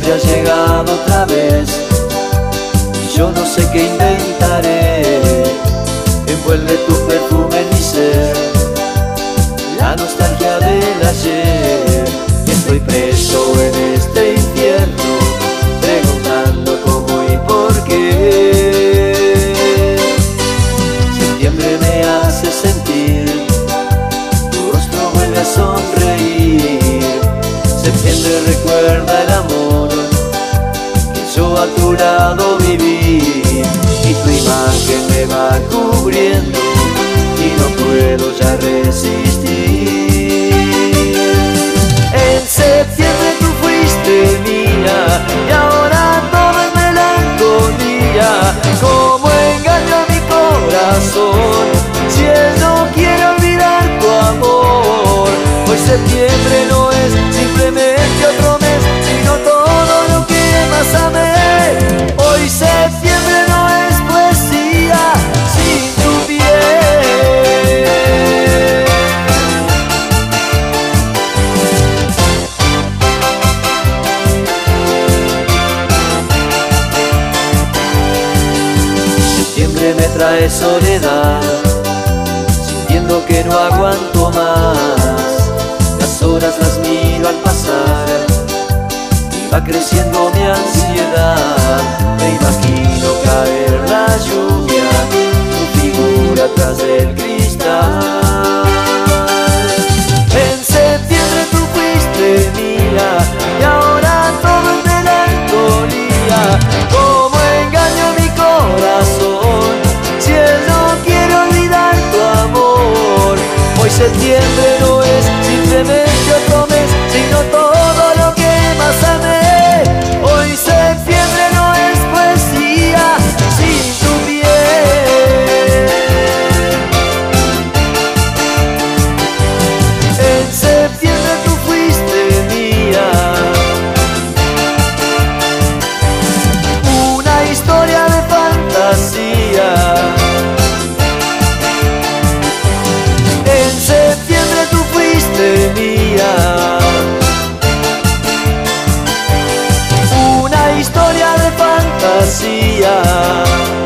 septiembre ha llegado otra vez y yo no sé qué inventaré. Envuelve tu perfume en mi ser, la nostalgia del ayer. Estoy preso en este infierno, preguntando cómo y por qué. Septiembre me hace sentir, tu rostro vuelve a sonreír. Septiembre recuerda el amor que yo a tu lado viví, y tu imagen me va cubriendo y no puedo ya resistir. En septiembre tú fuiste mía y ahora todo es melancolía. Como engaño a mi corazón si él no quiere olvidar tu amor. Hoy septiembre no es simplemente otro mes, sino todo lo que más amé. Hoy septiembre no es poesía sin tu piel. Septiembre me trae soledad, sintiendo que no aguanto más. Las horas las miro al pasar y va creciendo mi ansiedad. Me imagino caer la lluvia, tu figura tras del cristal. En septiembre tú fuiste mía y ahora todo es melancolía. Como engaño a mi corazón si él no quiere olvidar tu amor. Hoy septiembre no es simplemente otro mes, sino todo lo que más amé. Hoy septiembre no es poesía sin tu piel. En septiembre tú fuiste mía, una historia de fantasía. En septiembre tú fuiste mía, una historia de fantasía.